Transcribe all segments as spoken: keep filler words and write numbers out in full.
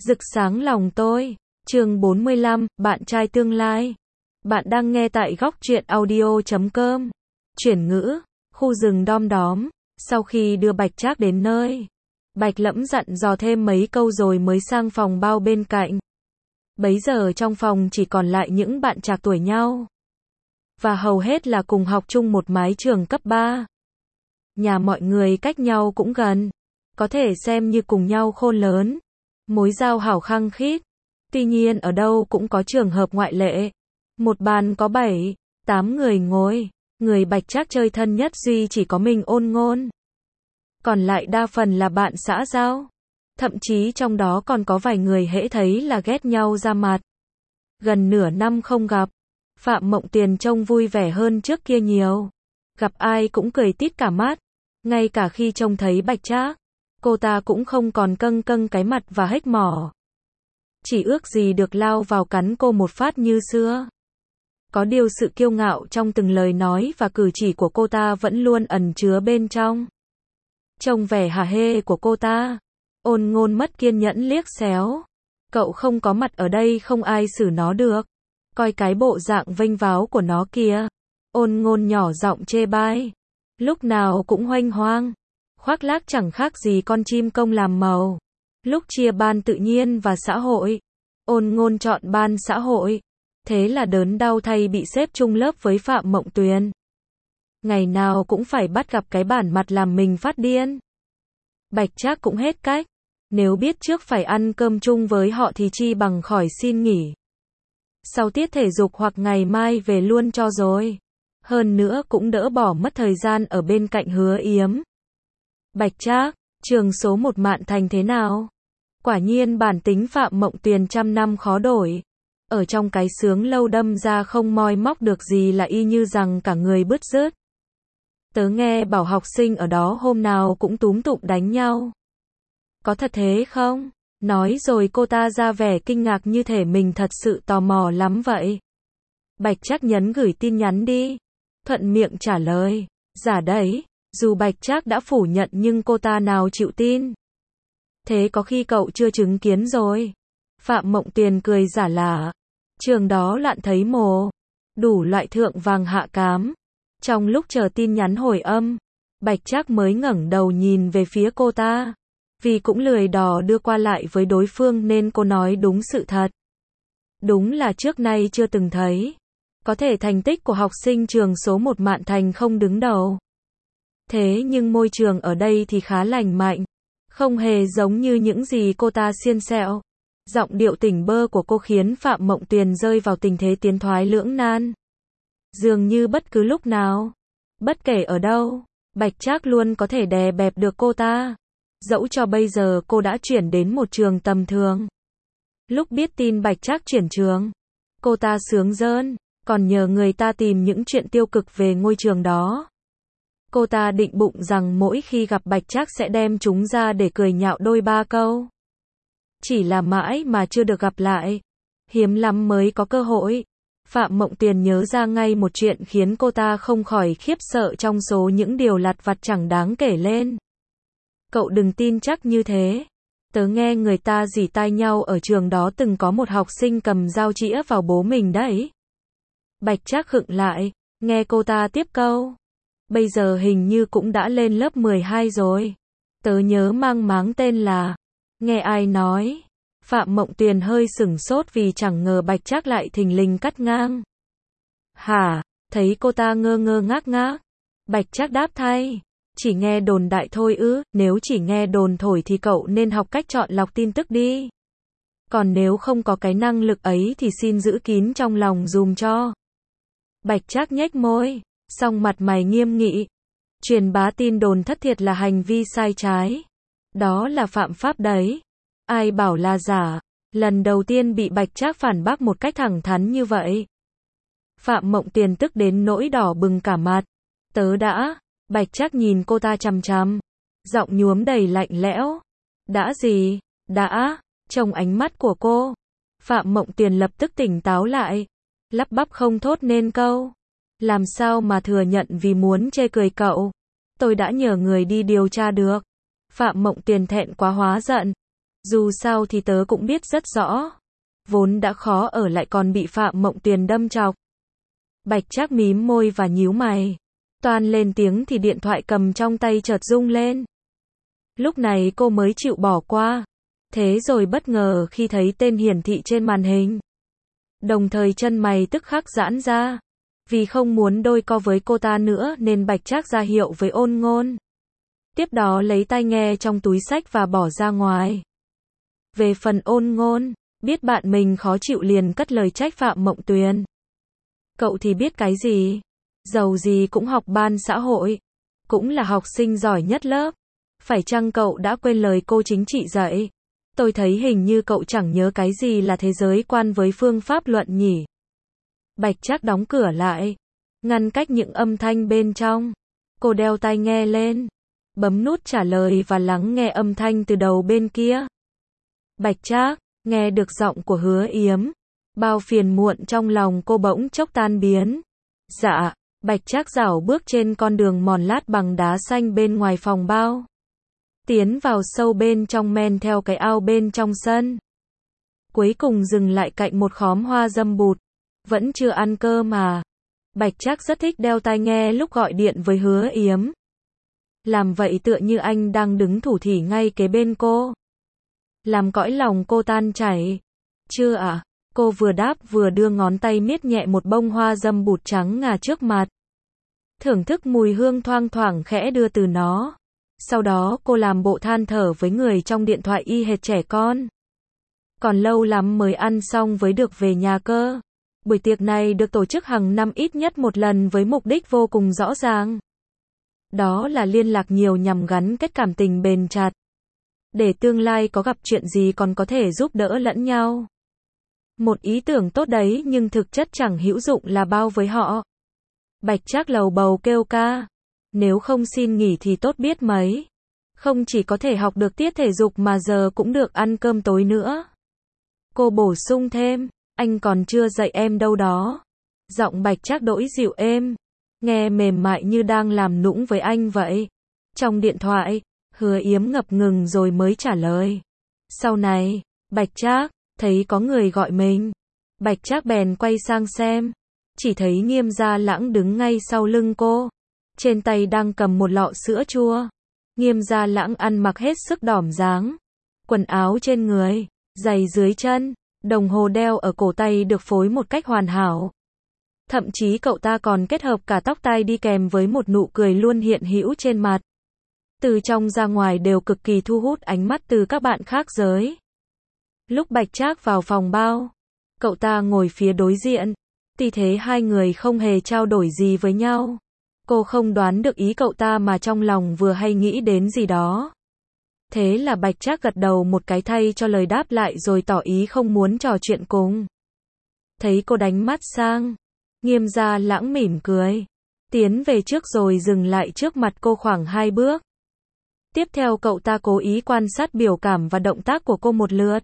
Rực sáng lòng tôi. Chương bốn mươi lăm, bạn trai tương lai. Bạn đang nghe tại góc truyện audio chấm com. Chuyển ngữ, khu rừng đom đóm. Sau khi đưa Bạch Trác đến nơi, Bạch Lẫm dặn dò thêm mấy câu rồi mới sang phòng bao bên cạnh. Bấy giờ trong phòng chỉ còn lại những bạn trạc tuổi nhau. Và hầu hết là cùng học chung một mái trường cấp ba. Nhà mọi người cách nhau cũng gần. Có thể xem như cùng nhau khôn lớn. Mối giao hảo khăng khít. Tuy nhiên ở đâu cũng có trường hợp ngoại lệ. Một bàn có bảy, tám người ngồi. Người Bạch Trác chơi thân nhất duy chỉ có mình Ôn Ngôn. Còn lại đa phần là bạn xã giao. Thậm chí trong đó còn có vài người hễ thấy là ghét nhau ra mặt. Gần nửa năm không gặp, Phạm Mộng Tuyền trông vui vẻ hơn trước kia nhiều. Gặp ai cũng cười tít cả mắt. Ngay cả khi trông thấy Bạch Trác, cô ta cũng không còn câng câng cái mặt và hếch mỏ. Chỉ ước gì được lao vào cắn cô một phát như xưa. Có điều sự kiêu ngạo trong từng lời nói và cử chỉ của cô ta vẫn luôn ẩn chứa bên trong. Trông vẻ hả hê của cô ta, Ôn Ngôn mất kiên nhẫn liếc xéo. Cậu không có mặt ở đây không ai xử nó được. Coi cái bộ dạng vênh váo của nó kìa. Ôn Ngôn nhỏ giọng chê bai. Lúc nào cũng huênh hoang. Khoác lác chẳng khác gì con chim công làm màu. Lúc chia ban tự nhiên và xã hội, Ôn Ngôn chọn ban xã hội. Thế là đớn đau thay bị xếp chung lớp với Phạm Mộng Tuyền. Ngày nào cũng phải bắt gặp cái bản mặt làm mình phát điên. Bạch Trác cũng hết cách. Nếu biết trước phải ăn cơm chung với họ thì chi bằng khỏi xin nghỉ. Sau tiết thể dục hoặc ngày mai về luôn cho rồi. Hơn nữa cũng đỡ bỏ mất thời gian ở bên cạnh Hứa Yếm. Bạch Trác, trường số một Mạn Thành thế nào? Quả nhiên bản tính Phạm Mộng Tuyền trăm năm khó đổi. Ở trong cái xướng lâu đâm ra không moi móc được gì là y như rằng cả người bứt rứt. Tớ nghe bảo học sinh ở đó hôm nào cũng túm tụm đánh nhau. Có thật thế không? Nói rồi cô ta ra vẻ kinh ngạc như thể mình thật sự tò mò lắm vậy. Bạch Trác nhấn gửi tin nhắn đi. Thuận miệng trả lời. Giả đấy. Dù Bạch Trác đã phủ nhận nhưng cô ta nào chịu tin. Thế có khi cậu chưa chứng kiến rồi. Phạm Mộng Tuyền cười giả lả. Trường đó loạn thấy mồ. Đủ loại thượng vàng hạ cám. Trong lúc chờ tin nhắn hồi âm, Bạch Trác mới ngẩng đầu nhìn về phía cô ta. Vì cũng lười đò đưa qua lại với đối phương nên cô nói đúng sự thật. Đúng là trước nay chưa từng thấy. Có thể thành tích của học sinh trường số một Mạn Thành không đứng đầu. Thế nhưng môi trường ở đây thì khá lành mạnh. Không hề giống như những gì cô ta xiên xẹo. Giọng điệu tỉnh bơ của cô khiến Phạm Mộng Tuyền rơi vào tình thế tiến thoái lưỡng nan. Dường như bất cứ lúc nào, bất kể ở đâu, Bạch Trác luôn có thể đè bẹp được cô ta. Dẫu cho bây giờ cô đã chuyển đến một trường tầm thường. Lúc biết tin Bạch Trác chuyển trường, cô ta sướng rơn, còn nhờ người ta tìm những chuyện tiêu cực về ngôi trường đó. Cô ta định bụng rằng mỗi khi gặp Bạch Trác sẽ đem chúng ra để cười nhạo đôi ba câu. Chỉ là mãi mà chưa được gặp lại. Hiếm lắm mới có cơ hội. Phạm Mộng Tuyền nhớ ra ngay một chuyện khiến cô ta không khỏi khiếp sợ trong số những điều lặt vặt chẳng đáng kể lên. Cậu đừng tin chắc như thế. Tớ nghe người ta rỉ tai nhau ở trường đó từng có một học sinh cầm dao chĩa vào bố mình đấy. Bạch Trác khựng lại, nghe cô ta tiếp câu. Bây giờ hình như cũng đã lên lớp mười hai rồi. Tớ nhớ mang máng tên là... Nghe ai nói? Phạm Mộng Tuyền hơi sửng sốt vì chẳng ngờ Bạch Trác lại thình lình cắt ngang. Hả? Thấy cô ta ngơ ngơ ngác ngác. Bạch Trác đáp thay. Chỉ nghe đồn đại thôi ư, nếu chỉ nghe đồn thổi thì cậu nên học cách chọn lọc tin tức đi. Còn nếu không có cái năng lực ấy thì xin giữ kín trong lòng dùm cho. Bạch Trác nhếch môi, song mặt mày nghiêm nghị. Truyền bá tin đồn thất thiệt là hành vi sai trái. Đó là phạm pháp đấy. Ai bảo là giả. Lần đầu tiên bị Bạch Trác phản bác một cách thẳng thắn như vậy. Phạm Mộng Tuyền tức đến nỗi đỏ bừng cả mặt. Tớ đã. Bạch Trác nhìn cô ta chằm chằm. Giọng nhuốm đầy lạnh lẽo. Đã gì? Đã. Trong ánh mắt của cô, Phạm Mộng Tuyền lập tức tỉnh táo lại. Lắp bắp không thốt nên câu. Làm sao mà thừa nhận vì muốn chê cười cậu. Tôi đã nhờ người đi điều tra được. Phạm Mộng Tuyền thẹn quá hóa giận. Dù sao thì tớ cũng biết rất rõ. Vốn đã khó ở lại còn bị Phạm Mộng Tuyền đâm chọc. Bạch Trác mím môi và nhíu mày. Toan lên tiếng thì điện thoại cầm trong tay chợt rung lên. Lúc này cô mới chịu bỏ qua. Thế rồi bất ngờ khi thấy tên hiển thị trên màn hình. Đồng thời chân mày tức khắc giãn ra. Vì không muốn đôi co với cô ta nữa nên Bạch Trác ra hiệu với Ôn Ngôn. Tiếp đó lấy tai nghe trong túi xách và bỏ ra ngoài. Về phần Ôn Ngôn, biết bạn mình khó chịu liền cất lời trách Phạm Mộng Tuyền. Cậu thì biết cái gì? Dầu gì cũng học ban xã hội. Cũng là học sinh giỏi nhất lớp. Phải chăng cậu đã quên lời cô chính trị dạy? Tôi thấy hình như cậu chẳng nhớ cái gì là thế giới quan với phương pháp luận nhỉ. Bạch Trác đóng cửa lại, ngăn cách những âm thanh bên trong. Cô đeo tai nghe lên, bấm nút trả lời và lắng nghe âm thanh từ đầu bên kia. Bạch Trác, nghe được giọng của Hứa Yếm. Bao phiền muộn trong lòng cô bỗng chốc tan biến. Dạ, Bạch Trác rảo bước trên con đường mòn lát bằng đá xanh bên ngoài phòng bao. Tiến vào sâu bên trong men theo cái ao bên trong sân. Cuối cùng dừng lại cạnh một khóm hoa dâm bụt. Vẫn chưa ăn cơm mà. Bạch Trác rất thích đeo tai nghe lúc gọi điện với Hứa Yếm. Làm vậy tựa như anh đang đứng thủ thỉ ngay kế bên cô. Làm cõi lòng cô tan chảy. Chưa ạ? À? Cô vừa đáp vừa đưa ngón tay miết nhẹ một bông hoa dâm bụt trắng ngà trước mặt. Thưởng thức mùi hương thoang thoảng khẽ đưa từ nó. Sau đó cô làm bộ than thở với người trong điện thoại y hệt trẻ con. Còn lâu lắm mới ăn xong với được về nhà cơ. Buổi tiệc này được tổ chức hàng năm ít nhất một lần với mục đích vô cùng rõ ràng. Đó là liên lạc nhiều nhằm gắn kết cảm tình bền chặt. Để tương lai có gặp chuyện gì còn có thể giúp đỡ lẫn nhau. Một ý tưởng tốt đấy nhưng thực chất chẳng hữu dụng là bao với họ. Bạch Trác lầu bầu kêu ca. Nếu không xin nghỉ thì tốt biết mấy. Không chỉ có thể học được tiết thể dục mà giờ cũng được ăn cơm tối nữa. Cô bổ sung thêm, anh còn chưa dạy em đâu đó. Giọng Bạch Trác đỗi dịu êm, nghe mềm mại như đang làm nũng với anh vậy. Trong điện thoại, Hứa Yếm ngập ngừng rồi mới trả lời. Sau này, Bạch Trác thấy có người gọi mình. Bạch Trác bèn quay sang xem, chỉ thấy Nghiêm Gia Lãng đứng ngay sau lưng cô. Trên tay đang cầm một lọ sữa chua. Nghiêm Gia Lãng ăn mặc hết sức đỏm dáng. Quần áo trên người, giày dưới chân, đồng hồ đeo ở cổ tay được phối một cách hoàn hảo. Thậm chí cậu ta còn kết hợp cả tóc tai đi kèm với một nụ cười luôn hiện hữu trên mặt. Từ trong ra ngoài đều cực kỳ thu hút ánh mắt từ các bạn khác giới. Lúc Bạch Trác vào phòng bao, cậu ta ngồi phía đối diện. Tuy thế hai người không hề trao đổi gì với nhau. Cô không đoán được ý cậu ta mà trong lòng vừa hay nghĩ đến gì đó. Thế là Bạch Trác gật đầu một cái thay cho lời đáp lại rồi tỏ ý không muốn trò chuyện cùng. Thấy cô đánh mắt sang, Nghiêm Gia Lãng mỉm cười, tiến về trước rồi dừng lại trước mặt cô khoảng hai bước. Tiếp theo cậu ta cố ý quan sát biểu cảm và động tác của cô một lượt.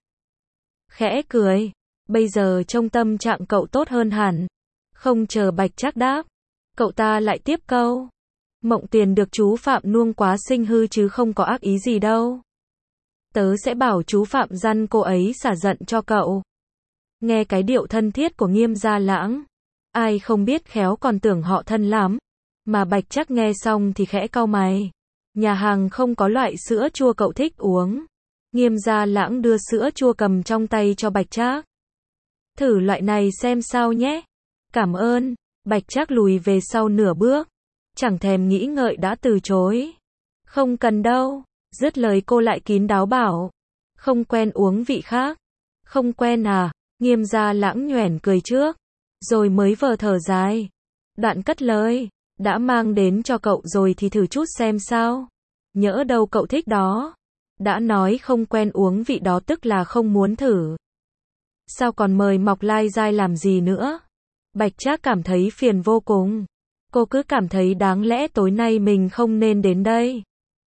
Khẽ cười, bây giờ trông tâm trạng cậu tốt hơn hẳn. Không chờ Bạch Trác đáp, cậu ta lại tiếp câu. Mộng Tuyền được chú Phạm nuông quá sinh hư chứ không có ác ý gì đâu. Tớ sẽ bảo chú Phạm dăn cô ấy xả giận cho cậu. Nghe cái điệu thân thiết của Nghiêm Gia Lãng, ai không biết khéo còn tưởng họ thân lắm. Mà Bạch Trác nghe xong thì khẽ cau mày. Nhà hàng không có loại sữa chua cậu thích uống. Nghiêm Gia Lãng đưa sữa chua cầm trong tay cho Bạch Trác. Thử loại này xem sao nhé. Cảm ơn. Bạch Trác lùi về sau nửa bước. Chẳng thèm nghĩ ngợi đã từ chối. Không cần đâu. Dứt lời cô lại kín đáo bảo. Không quen uống vị khác. Không quen à? Nghiêm Gia Lãng nhoẻn cười trước. Rồi mới vờ thở dài. Đoạn cất lời. Đã mang đến cho cậu rồi thì thử chút xem sao. Nhỡ đâu cậu thích đó. Đã nói không quen uống vị đó tức là không muốn thử. Sao còn mời Mộc Lai Giai làm gì nữa? Bạch Trác cảm thấy phiền vô cùng. Cô cứ cảm thấy đáng lẽ tối nay mình không nên đến đây.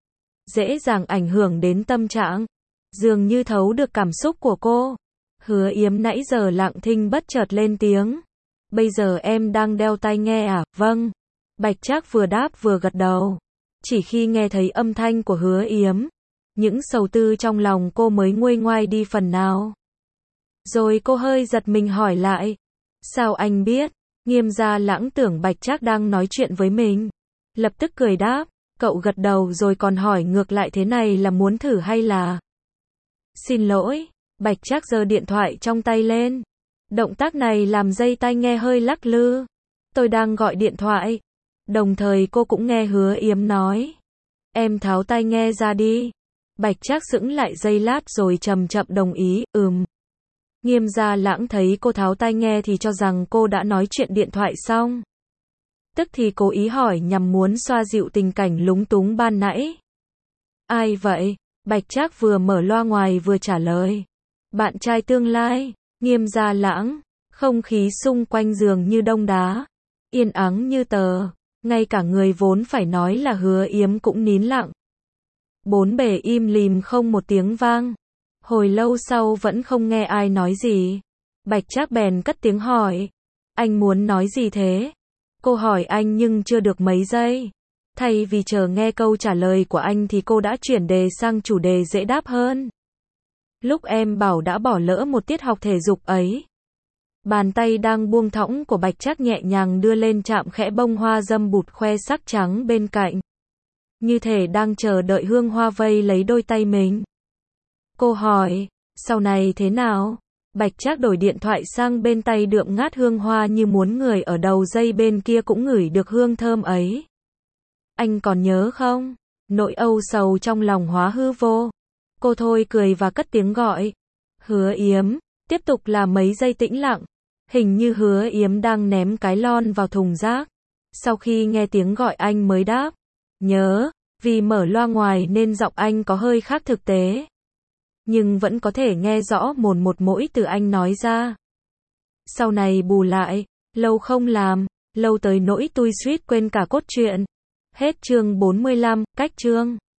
Dễ dàng ảnh hưởng đến tâm trạng. Dường như thấu được cảm xúc của cô. Hứa Yếm nãy giờ lặng thinh bất chợt lên tiếng. Bây giờ em đang đeo tai nghe à? Vâng. Bạch Trác vừa đáp vừa gật đầu. Chỉ khi nghe thấy âm thanh của Hứa Yếm, những sầu tư trong lòng cô mới nguôi ngoai đi phần nào. Rồi cô hơi giật mình hỏi lại, sao anh biết? Nghiêm Gia Lãng tưởng Bạch Trác đang nói chuyện với mình. Lập tức cười đáp, cậu gật đầu rồi còn hỏi ngược lại thế này là muốn thử hay là... Xin lỗi, Bạch Trác giơ điện thoại trong tay lên. Động tác này làm dây tai nghe hơi lắc lư. Tôi đang gọi điện thoại. Đồng thời cô cũng nghe Hứa Yếm nói. Em tháo tai nghe ra đi. Bạch Trác sững lại giây lát rồi chậm chậm đồng ý, ừm. Nghiêm Gia Lãng thấy cô tháo tai nghe thì cho rằng cô đã nói chuyện điện thoại xong. Tức thì cố ý hỏi nhằm muốn xoa dịu tình cảnh lúng túng ban nãy. Ai vậy? Bạch Trác vừa mở loa ngoài vừa trả lời. Bạn trai tương lai. Nghiêm Gia Lãng. Không khí xung quanh giường như đông đá. Yên ắng như tờ. Ngay cả người vốn phải nói là Hứa Yếm cũng nín lặng. Bốn bề im lìm không một tiếng vang. Hồi lâu sau vẫn không nghe ai nói gì. Bạch Trác bèn cất tiếng hỏi. Anh muốn nói gì thế? Cô hỏi anh nhưng chưa được mấy giây. Thay vì chờ nghe câu trả lời của anh thì cô đã chuyển đề sang chủ đề dễ đáp hơn. Lúc em bảo đã bỏ lỡ một tiết học thể dục ấy. Bàn tay đang buông thõng của Bạch Trác nhẹ nhàng đưa lên chạm khẽ bông hoa dâm bụt khoe sắc trắng bên cạnh. Như thể đang chờ đợi hương hoa vây lấy đôi tay mình. Cô hỏi, sau này thế nào? Bạch Trác đổi điện thoại sang bên tay đượm ngát hương hoa như muốn người ở đầu dây bên kia cũng ngửi được hương thơm ấy. Anh còn nhớ không? Nỗi âu sầu trong lòng hóa hư vô. Cô thôi cười và cất tiếng gọi. Hứa Yếm, tiếp tục là mấy giây tĩnh lặng. Hình như Hứa Yếm đang ném cái lon vào thùng rác. Sau khi nghe tiếng gọi anh mới đáp. Nhớ, vì mở loa ngoài nên giọng anh có hơi khác thực tế. Nhưng vẫn có thể nghe rõ mồn một mỗi từ anh nói ra. Sau này bù lại, lâu không làm, lâu tới nỗi tui suýt quên cả cốt truyện. Hết chương bốn mươi lăm, cách chương.